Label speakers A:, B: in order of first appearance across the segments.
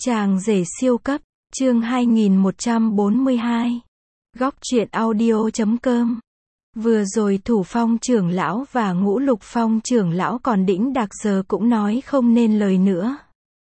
A: Chàng rể siêu cấp, chương 2142. Góc truyện audio.com. Vừa rồi Thủ Phong trưởng lão và Ngũ Lục Phong trưởng lão còn đĩnh đạc giờ cũng nói không nên lời nữa.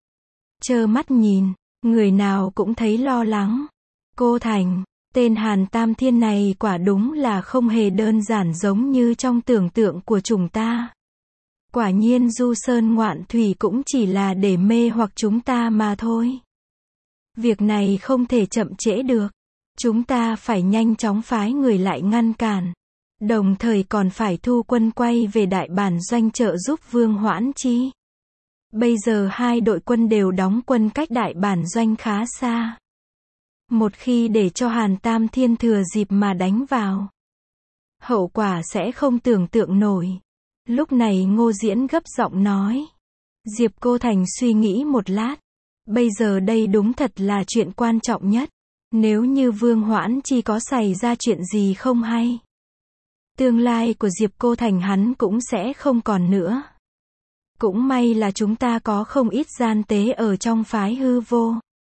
A: Trơ mắt nhìn, người nào cũng thấy lo lắng. Cô Thành, tên Hàn Tam Thiên này quả đúng là không hề đơn giản giống như trong tưởng tượng của chúng ta. Quả nhiên du sơn ngoạn thủy cũng chỉ là để mê hoặc chúng ta mà thôi. Việc này không thể chậm trễ được. Chúng ta phải nhanh chóng phái người lại ngăn cản. Đồng thời còn phải thu quân quay về đại bản doanh trợ giúp Vương Hoãn Chi. Bây giờ hai đội quân đều đóng quân cách đại bản doanh khá xa. Một khi để cho Hàn Tam Thiên thừa dịp mà đánh vào, hậu quả sẽ không tưởng tượng nổi. Lúc này Ngô Diễn gấp giọng nói. Diệp Cô Thành suy nghĩ một lát. Bây giờ đây đúng thật là chuyện quan trọng nhất. Nếu như Vương Hoãn Chi có xảy ra chuyện gì không hay, tương lai của Diệp Cô Thành hắn cũng sẽ không còn nữa. Cũng may là chúng ta có không ít gian tế ở trong phái hư vô.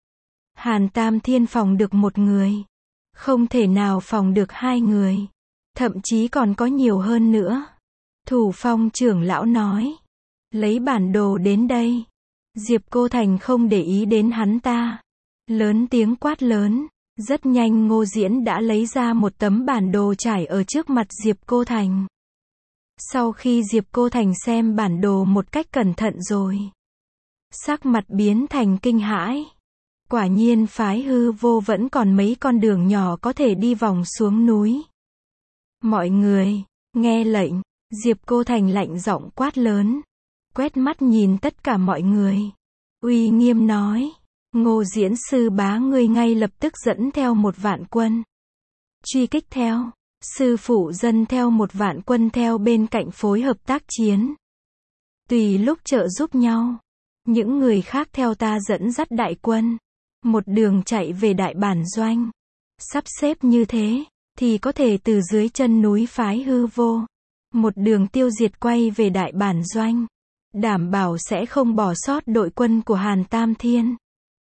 A: Hàn Tam Thiên phòng được một người, không thể nào phòng được hai người, thậm chí còn có nhiều hơn nữa. Thủ Phong trưởng lão nói. Lấy bản đồ đến đây. Diệp Cô Thành không để ý đến hắn ta. Lớn tiếng quát lớn. Rất nhanh Ngô Diễn đã lấy ra một tấm bản đồ trải ở trước mặt Diệp Cô Thành. Sau khi Diệp Cô Thành xem bản đồ một cách cẩn thận rồi, sắc mặt biến thành kinh hãi. Quả nhiên phái hư vô vẫn còn mấy con đường nhỏ có thể đi vòng xuống núi. Mọi người, nghe lệnh. Diệp Cô Thành lạnh giọng quát lớn. Quét mắt nhìn tất cả mọi người. Uy nghiêm nói. Ngô Diễn sư bá ngươi ngay lập tức dẫn theo 1.000 quân. Truy kích theo. Sư phụ dân theo 1.000 quân theo bên cạnh phối hợp tác chiến. Tùy lúc trợ giúp nhau. Những người khác theo ta dẫn dắt đại quân. Một đường chạy về đại bản doanh. Sắp xếp như thế, thì có thể từ dưới chân núi phái hư vô. Một đường tiêu diệt quay về đại bản doanh. Đảm bảo sẽ không bỏ sót đội quân của Hàn Tam Thiên.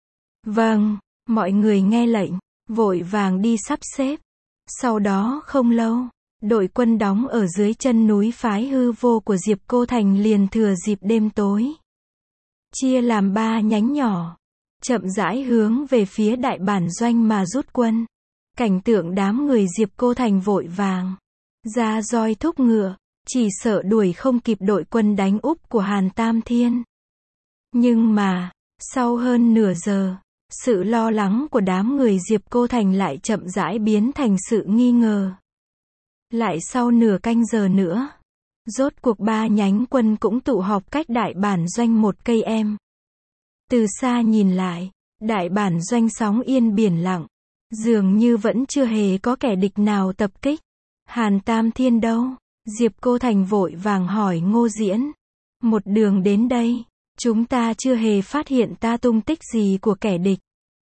A: Vâng, mọi người nghe lệnh, vội vàng đi sắp xếp. Sau đó không lâu, đội quân đóng ở dưới chân núi phái hư vô của Diệp Cô Thành liền thừa dịp đêm tối. Chia làm 3 nhánh nhỏ. Chậm rãi hướng về phía đại bản doanh mà rút quân. Cảnh tượng đám người Diệp Cô Thành vội vàng ra roi thúc ngựa. Chỉ sợ đuổi không kịp đội quân đánh úp của Hàn Tam Thiên. Nhưng mà, sau hơn nửa giờ, sự lo lắng của đám người Diệp Cô Thành lại chậm rãi biến thành sự nghi ngờ. Lại sau nửa canh giờ nữa, rốt cuộc 3 nhánh quân cũng tụ họp cách đại bản doanh 1 cây em. Từ xa nhìn lại, đại bản doanh sóng yên biển lặng, dường như vẫn chưa hề có kẻ địch nào tập kích. Hàn Tam Thiên đâu? Diệp Cô Thành vội vàng hỏi Ngô Diễn. Một đường đến đây, chúng ta chưa hề phát hiện ta tung tích gì của kẻ địch.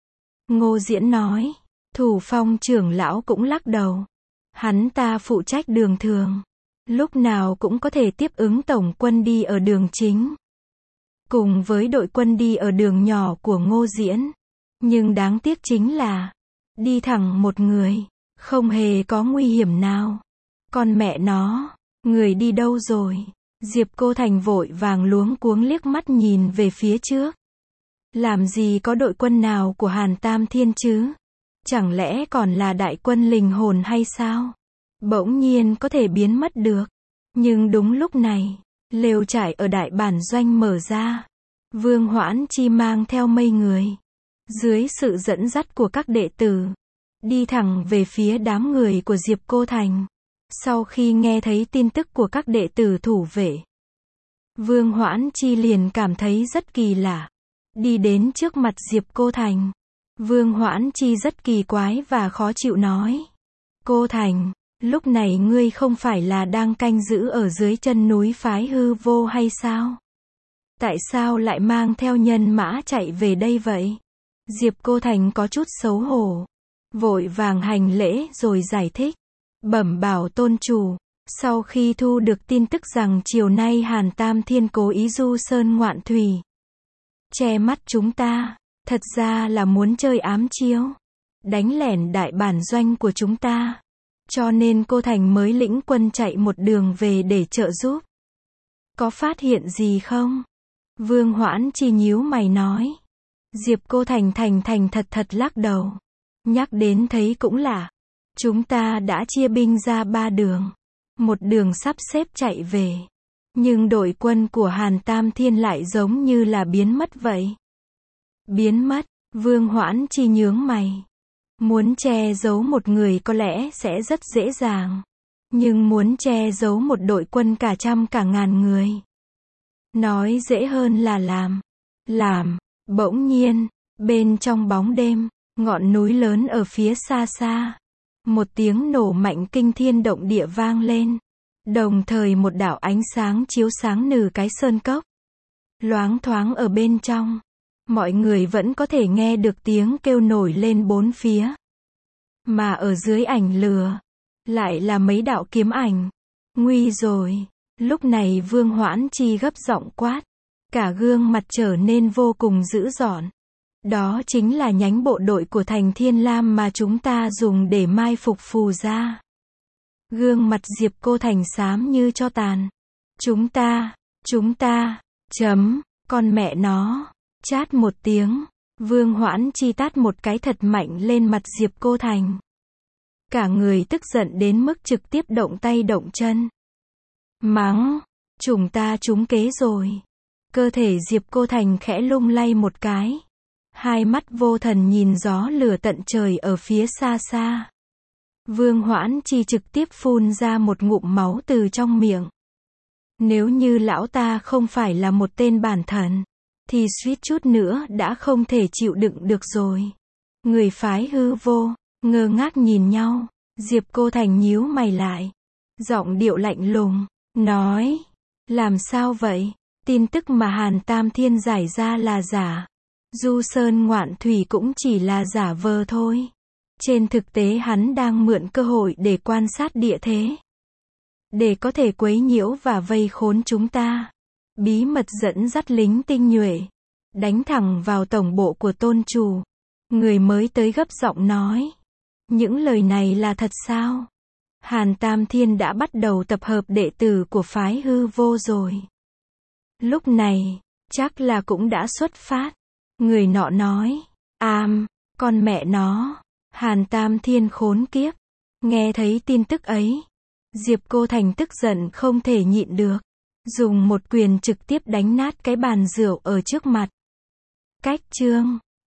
A: Ngô Diễn nói. Thủ Phong trưởng lão cũng lắc đầu. Hắn ta phụ trách đường thường. Lúc nào cũng có thể tiếp ứng tổng quân đi ở đường chính. Cùng với đội quân đi ở đường nhỏ của Ngô Diễn. Nhưng đáng tiếc chính là, đi thẳng một người, không hề có nguy hiểm nào. Con mẹ nó, người đi đâu rồi? Diệp Cô Thành vội vàng luống cuống liếc mắt nhìn về phía trước. Làm gì có đội quân nào của Hàn Tam Thiên chứ? Chẳng lẽ còn là đại quân linh hồn hay sao? Bỗng nhiên có thể biến mất được. Nhưng đúng lúc này, lều trại ở đại bản doanh mở ra. Vương Hoãn Chi mang theo mây người. Dưới sự dẫn dắt của các đệ tử, đi thẳng về phía đám người của Diệp Cô Thành. Sau khi nghe thấy tin tức của các đệ tử thủ vệ, Vương Hoãn Chi liền cảm thấy rất kỳ lạ. Đi đến trước mặt Diệp Cô Thành. Vương Hoãn Chi rất kỳ quái và khó chịu nói. Cô Thành, lúc này ngươi không phải là đang canh giữ ở dưới chân núi phái hư vô hay sao? Tại sao lại mang theo nhân mã chạy về đây vậy? Diệp Cô Thành có chút xấu hổ. Vội vàng hành lễ rồi giải thích. Bẩm bảo tôn chủ, sau khi thu được tin tức rằng chiều nay Hàn Tam Thiên cố ý du sơn ngoạn thủy, che mắt chúng ta, Thật ra là muốn chơi ám chiêu, đánh lẻn đại bản doanh của chúng ta. Cho nên cô Thành mới lĩnh quân chạy một đường về để trợ giúp. Có phát hiện gì không? Vương Hoãn Chi nhíu mày nói. Diệp Cô Thành thành thật lắc đầu. Nhắc đến thấy cũng lạ. Chúng ta đã chia binh ra 3 đường. Một đường sắp xếp chạy về. Nhưng đội quân của Hàn Tam Thiên lại giống như là biến mất vậy. Biến mất, Vương Hoãn Chi nhướng mày. Muốn che giấu một người có lẽ sẽ rất dễ dàng. Nhưng muốn che giấu một đội quân cả trăm cả ngàn người. Nói dễ hơn là làm. Bỗng nhiên, bên trong bóng đêm, ngọn núi lớn ở phía xa xa. Một tiếng nổ mạnh kinh thiên động địa vang lên. Đồng thời một đạo ánh sáng chiếu sáng nửa cái sơn cốc. Loáng thoáng ở bên trong. Mọi người vẫn có thể nghe được tiếng kêu nổi lên bốn phía. Mà ở dưới ảnh lửa, lại là mấy đạo kiếm ảnh. Nguy rồi. Lúc này Vương Hoãn Chi gấp giọng quát. Cả gương mặt trở nên vô cùng dữ dọn. Đó chính là nhánh bộ đội của thành Thiên Lam mà chúng ta dùng để mai phục Phù gia. Gương mặt Diệp Cô Thành xám như tro tàn. Chúng ta, con mẹ nó. Chát một tiếng, Vương Hoãn Chi tát một cái thật mạnh lên mặt Diệp Cô Thành. Cả người tức giận đến mức trực tiếp động tay động chân. Mắng, chúng ta trúng kế rồi. Cơ thể Diệp Cô Thành khẽ lung lay một cái. Hai mắt vô thần nhìn gió lửa tận trời ở phía xa xa. Vương Hoãn Chi trực tiếp phun ra một ngụm máu từ trong miệng. Nếu như lão ta không phải là một tên bản thần, thì suýt chút nữa đã không thể chịu đựng được rồi. Người phái Hư Vô, ngơ ngác nhìn nhau. Diệp Cô Thành nhíu mày lại. Giọng điệu lạnh lùng, nói. Làm sao vậy? Tin tức mà Hàn Tam Thiên giải ra là giả. Du Sơn Ngoạn Thủy cũng chỉ là giả vờ thôi. Trên thực tế hắn đang mượn cơ hội để quan sát địa thế. Để có thể quấy nhiễu và vây khốn chúng ta. Bí mật dẫn dắt lính tinh nhuệ. Đánh thẳng vào tổng bộ của tôn chủ. Người mới tới gấp giọng nói. Những lời này là thật sao? Hàn Tam Thiên đã bắt đầu tập hợp đệ tử của phái Hư Vô rồi. Lúc này, chắc là cũng đã xuất phát. Người nọ nói. Con mẹ nó. Hàn Tam Thiên khốn kiếp. Nghe thấy tin tức ấy. Diệp Cô Thành tức giận không thể nhịn được. Dùng một quyền trực tiếp đánh nát cái bàn rượu ở trước mặt. Cách chương